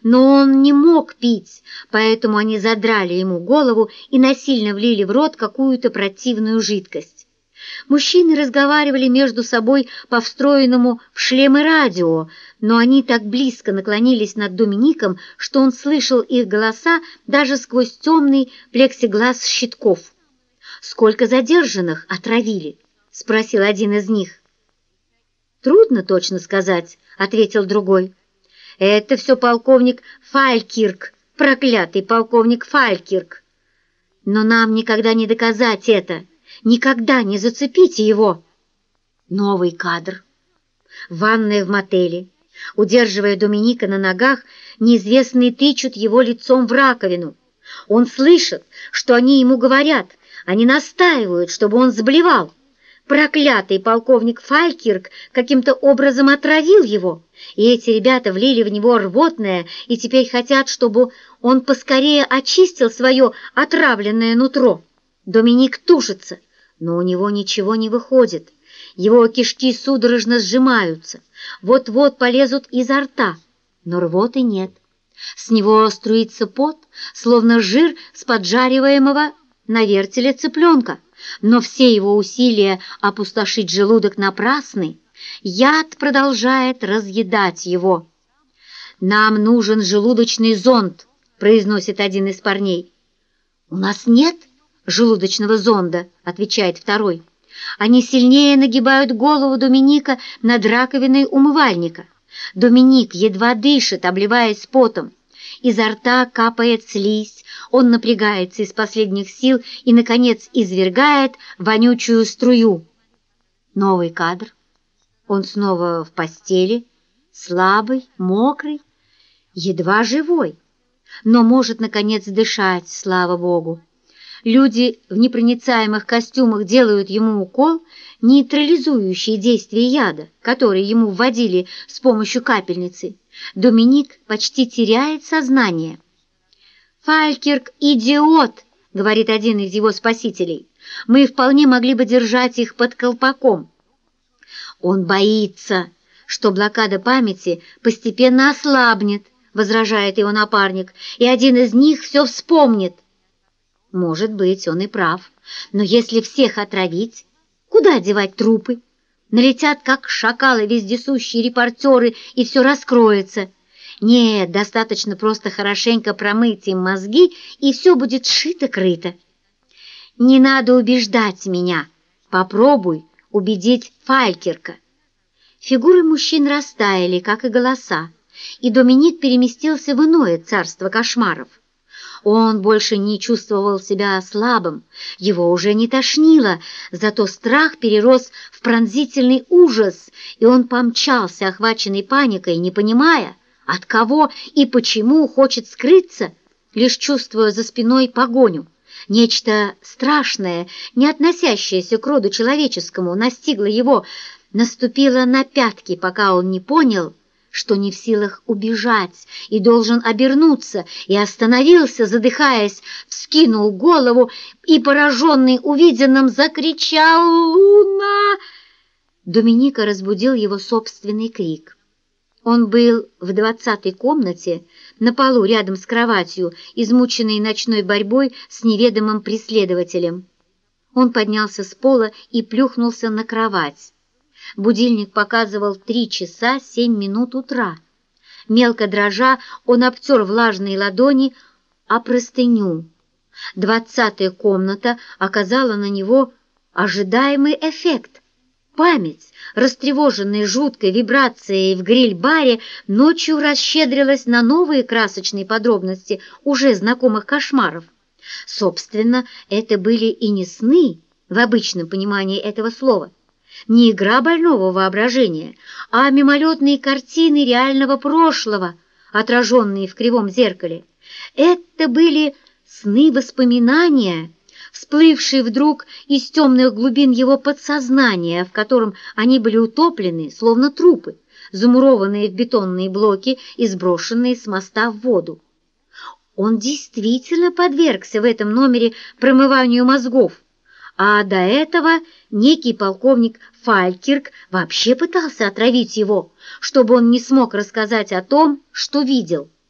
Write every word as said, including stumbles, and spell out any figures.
Но он не мог пить, поэтому они задрали ему голову и насильно влили в рот какую-то противную жидкость. Мужчины разговаривали между собой по встроенному в шлемы радио, но они так близко наклонились над Домиником, что он слышал их голоса даже сквозь темный плексиглаз щитков. «Сколько задержанных отравили?» — спросил один из них. «Трудно точно сказать», — ответил другой. «Это все полковник Фалькирк, проклятый полковник Фалькирк. Но нам никогда не доказать это, никогда не зацепите его». Новый кадр. Ванная в мотеле. Удерживая Доминика на ногах, неизвестные тычут его лицом в раковину. Он слышит, что они ему говорят, они настаивают, чтобы он заблевал. Проклятый полковник Фалькирк каким-то образом отравил его, и эти ребята влили в него рвотное и теперь хотят, чтобы он поскорее очистил свое отравленное нутро. Доминик тушится, но у него ничего не выходит. Его кишки судорожно сжимаются, вот-вот полезут изо рта, но рвоты нет. С него струится пот, словно жир с поджариваемого на вертеле цыпленка. Но все его усилия опустошить желудок напрасны. Яд продолжает разъедать его. «Нам нужен желудочный зонд», — произносит один из парней. «У нас нет желудочного зонда», — отвечает второй. Они сильнее нагибают голову Доминика над раковиной умывальника. Доминик едва дышит, обливаясь потом. Изо рта капает слизь, он напрягается из последних сил и, наконец, извергает вонючую струю. Новый кадр. Он снова в постели, слабый, мокрый, едва живой, но может, наконец, дышать, слава Богу. Люди в непроницаемых костюмах делают ему укол, нейтрализующий действие яда, который ему вводили с помощью капельницы. Доминик почти теряет сознание. «Фалькирк – идиот!» – говорит один из его спасителей. «Мы вполне могли бы держать их под колпаком». «Он боится, что блокада памяти постепенно ослабнет», – возражает его напарник, «и один из них все вспомнит». Может быть, он и прав, но если всех отравить, куда девать трупы? Налетят, как шакалы, вездесущие репортеры, и все раскроется. Нет, достаточно просто хорошенько промыть им мозги, и все будет шито-крыто. Не надо убеждать меня. Попробуй убедить Фалькирка. Фигуры мужчин растаяли, как и голоса, и Доминик переместился в иное царство кошмаров. Он больше не чувствовал себя слабым, его уже не тошнило, зато страх перерос в пронзительный ужас, и он помчался, охваченный паникой, не понимая, от кого и почему хочет скрыться, лишь чувствуя за спиной погоню. Нечто страшное, не относящееся к роду человеческому, настигло его, наступило на пятки, пока он не понял, что не в силах убежать и должен обернуться, и остановился, задыхаясь, вскинул голову и, пораженный увиденным, закричал «Луна!». Доминика разбудил его собственный крик. Он был в двадцатой комнате, на полу рядом с кроватью, измученный ночной борьбой с неведомым преследователем. Он поднялся с пола и плюхнулся на кровать. Будильник показывал три часа семь минут утра. Мелко дрожа, он обтер влажные ладони о простыню. Двадцатая комната оказала на него ожидаемый эффект. Память, растревоженная жуткой вибрацией в гриль-баре, ночью расщедрилась на новые красочные подробности уже знакомых кошмаров. Собственно, это были и не сны в обычном понимании этого слова, не игра больного воображения, а мимолетные картины реального прошлого, отраженные в кривом зеркале. Это были сны-воспоминания, всплывшие вдруг из темных глубин его подсознания, в котором они были утоплены, словно трупы, замурованные в бетонные блоки и сброшенные с моста в воду. Он действительно подвергся в этом номере промыванию мозгов, а до этого некий полковник Фалькирк вообще пытался отравить его, чтобы он не смог рассказать о том, что видел.